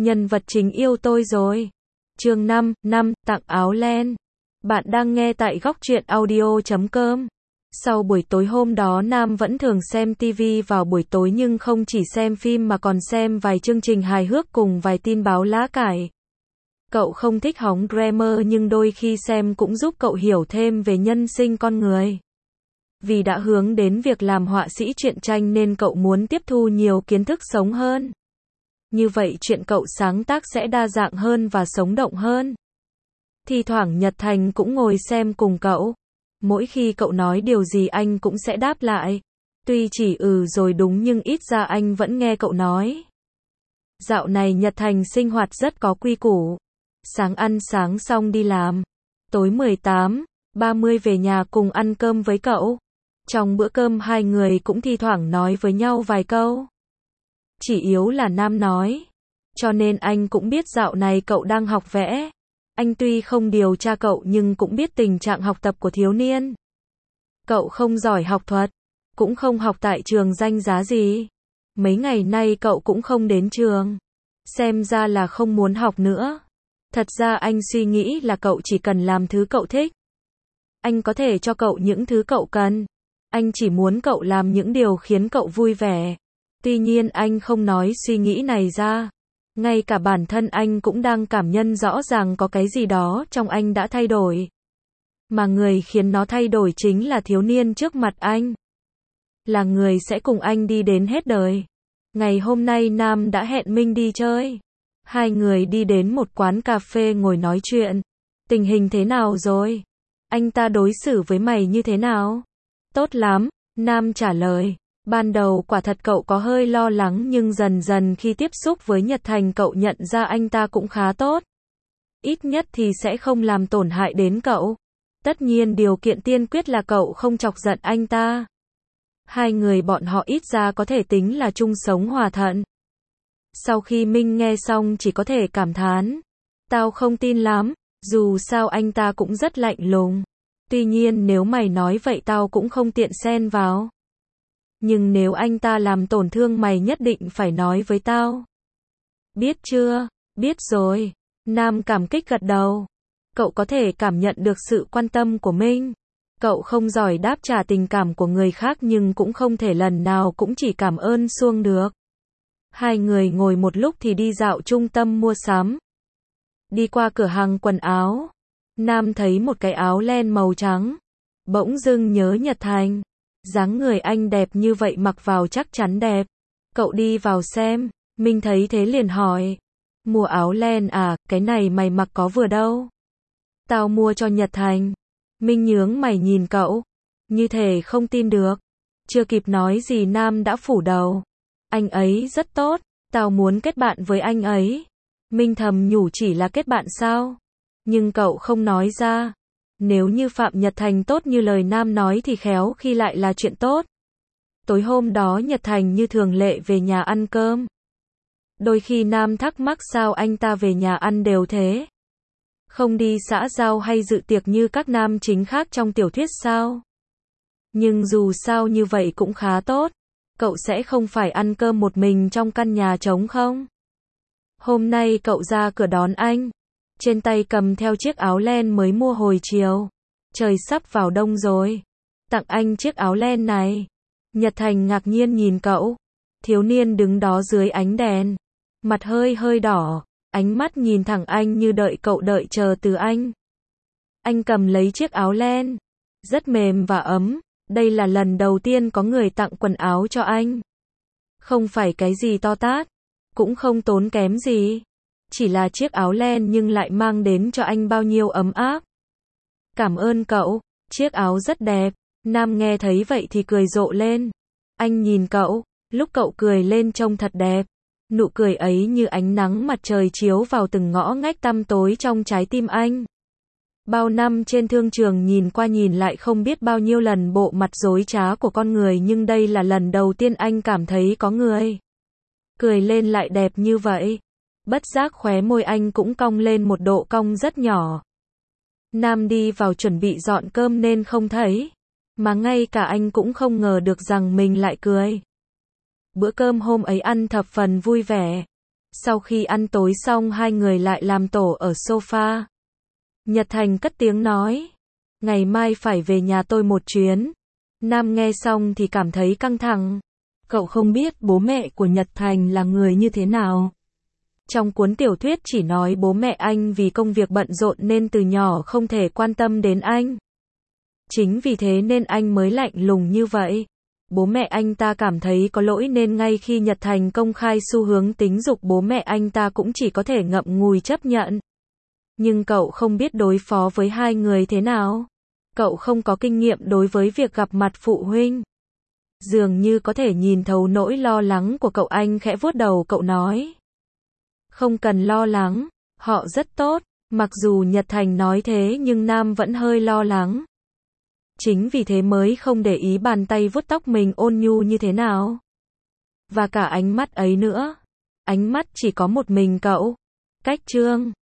Nhân vật chính yêu tôi rồi. Chương 5, tặng áo len. Bạn đang nghe tại góc truyện audio.com. Sau buổi tối hôm đó Nam vẫn thường xem TV vào buổi tối nhưng không chỉ xem phim mà còn xem vài chương trình hài hước cùng vài tin báo lá cải. Cậu không thích hóng drama nhưng đôi khi xem cũng giúp cậu hiểu thêm về nhân sinh con người. Vì đã hướng đến việc làm họa sĩ truyện tranh nên cậu muốn tiếp thu nhiều kiến thức sống hơn. Như vậy chuyện cậu sáng tác sẽ đa dạng hơn và sống động hơn. Thi thoảng Nhật Thành cũng ngồi xem cùng cậu. Mỗi khi cậu nói điều gì anh cũng sẽ đáp lại. Tuy chỉ rồi đúng nhưng ít ra anh vẫn nghe cậu nói. Dạo này Nhật Thành sinh hoạt rất có quy củ. Sáng ăn sáng xong đi làm. Tối 18:30 về nhà cùng ăn cơm với cậu. Trong bữa cơm hai người cũng thi thoảng nói với nhau vài câu. Chỉ yếu là Nam nói. Cho nên anh cũng biết dạo này cậu đang học vẽ. Anh tuy không điều tra cậu nhưng cũng biết tình trạng học tập của thiếu niên. Cậu không giỏi học thuật, cũng không học tại trường danh giá gì. Mấy ngày nay cậu cũng không đến trường. Xem ra là không muốn học nữa. Thật ra anh suy nghĩ là cậu chỉ cần làm thứ cậu thích. Anh có thể cho cậu những thứ cậu cần. Anh chỉ muốn cậu làm những điều khiến cậu vui vẻ. Tuy nhiên anh không nói suy nghĩ này ra. Ngay cả bản thân anh cũng đang cảm nhận rõ ràng có cái gì đó trong anh đã thay đổi. Mà người khiến nó thay đổi chính là thiếu niên trước mặt anh. Là người sẽ cùng anh đi đến hết đời. Ngày hôm nay Nam đã hẹn Minh đi chơi. Hai người đi đến một quán cà phê ngồi nói chuyện. Tình hình thế nào rồi? Anh ta đối xử với mày như thế nào? Tốt lắm, Nam trả lời. Ban đầu quả thật cậu có hơi lo lắng nhưng dần dần khi tiếp xúc với Nhật Thành cậu nhận ra anh ta cũng khá tốt. Ít nhất thì sẽ không làm tổn hại đến cậu. Tất nhiên điều kiện tiên quyết là cậu không chọc giận anh ta. Hai người bọn họ ít ra có thể tính là chung sống hòa thuận. Sau khi Minh nghe xong chỉ có thể cảm thán. Tao không tin lắm, dù sao anh ta cũng rất lạnh lùng. Tuy nhiên nếu mày nói vậy tao cũng không tiện xen vào. Nhưng nếu anh ta làm tổn thương mày nhất định phải nói với tao. Biết chưa? Biết rồi. Nam cảm kích gật đầu. Cậu có thể cảm nhận được sự quan tâm của Minh. Cậu không giỏi đáp trả tình cảm của người khác nhưng cũng không thể lần nào cũng chỉ cảm ơn suông được. Hai người ngồi một lúc thì đi dạo trung tâm mua sắm. Đi qua cửa hàng quần áo. Nam thấy một cái áo len màu trắng. Bỗng dưng nhớ Nhật Thành. Dáng người anh đẹp như vậy mặc vào chắc chắn đẹp. Cậu đi vào xem. Minh thấy thế liền hỏi. Mua áo len à, cái này mày mặc có vừa đâu. Tao mua cho Nhật Thành. Minh nhướng mày nhìn cậu. Như thể không tin được. Chưa kịp nói gì Nam đã phủ đầu. Anh ấy rất tốt. Tao muốn kết bạn với anh ấy. Minh thầm nhủ chỉ là kết bạn sao? Nhưng cậu không nói ra. Nếu như Phạm Nhật Thành tốt như lời Nam nói thì khéo khi lại là chuyện tốt. Tối hôm đó Nhật Thành như thường lệ về nhà ăn cơm. Đôi khi Nam thắc mắc sao anh ta về nhà ăn đều thế. Không đi xã giao hay dự tiệc như các nam chính khác trong tiểu thuyết sao. Nhưng dù sao như vậy cũng khá tốt. Cậu sẽ không phải ăn cơm một mình trong căn nhà trống không? Hôm nay cậu ra cửa đón anh. Trên tay cầm theo chiếc áo len mới mua hồi chiều. Trời sắp vào đông rồi. Tặng anh chiếc áo len này. Nhật Thành ngạc nhiên nhìn cậu. Thiếu niên đứng đó dưới ánh đèn. Mặt hơi đỏ. Ánh mắt nhìn thẳng anh như đợi cậu đợi chờ từ anh. Anh cầm lấy chiếc áo len. Rất mềm và ấm. Đây là lần đầu tiên có người tặng quần áo cho anh. Không phải cái gì to tát. Cũng không tốn kém gì. Chỉ là chiếc áo len nhưng lại mang đến cho anh bao nhiêu ấm áp. Cảm ơn cậu, chiếc áo rất đẹp. Nam nghe thấy vậy thì cười rộ lên. Anh nhìn cậu, lúc cậu cười lên trông thật đẹp. Nụ cười ấy như ánh nắng mặt trời chiếu vào từng ngõ ngách tăm tối trong trái tim anh. Bao năm trên thương trường nhìn qua nhìn lại không biết bao nhiêu lần bộ mặt dối trá của con người nhưng đây là lần đầu tiên anh cảm thấy có người. Cười lên lại đẹp như vậy. Bất giác khóe môi anh cũng cong lên một độ cong rất nhỏ. Nam đi vào chuẩn bị dọn cơm nên không thấy. Mà ngay cả anh cũng không ngờ được rằng mình lại cười. Bữa cơm hôm ấy ăn thập phần vui vẻ. Sau khi ăn tối xong hai người lại làm tổ ở sofa. Nhật Thành cất tiếng nói. Ngày mai phải về nhà tôi một chuyến. Nam nghe xong thì cảm thấy căng thẳng. Cậu không biết bố mẹ của Nhật Thành là người như thế nào. Trong cuốn tiểu thuyết chỉ nói bố mẹ anh vì công việc bận rộn nên từ nhỏ không thể quan tâm đến anh. Chính vì thế nên anh mới lạnh lùng như vậy. Bố mẹ anh ta cảm thấy có lỗi nên ngay khi Nhật Thành công khai xu hướng tính dục bố mẹ anh ta cũng chỉ có thể ngậm ngùi chấp nhận. Nhưng cậu không biết đối phó với hai người thế nào. Cậu không có kinh nghiệm đối với việc gặp mặt phụ huynh. Dường như có thể nhìn thấu nỗi lo lắng của cậu, anh khẽ vuốt đầu cậu nói. Không cần lo lắng, họ rất tốt. Mặc dù Nhật Thành nói thế nhưng Nam vẫn hơi lo lắng. Chính vì thế mới không để ý bàn tay vuốt tóc mình ôn nhu như thế nào. Và cả ánh mắt ấy nữa. Ánh mắt chỉ có một mình cậu. Cách Trương.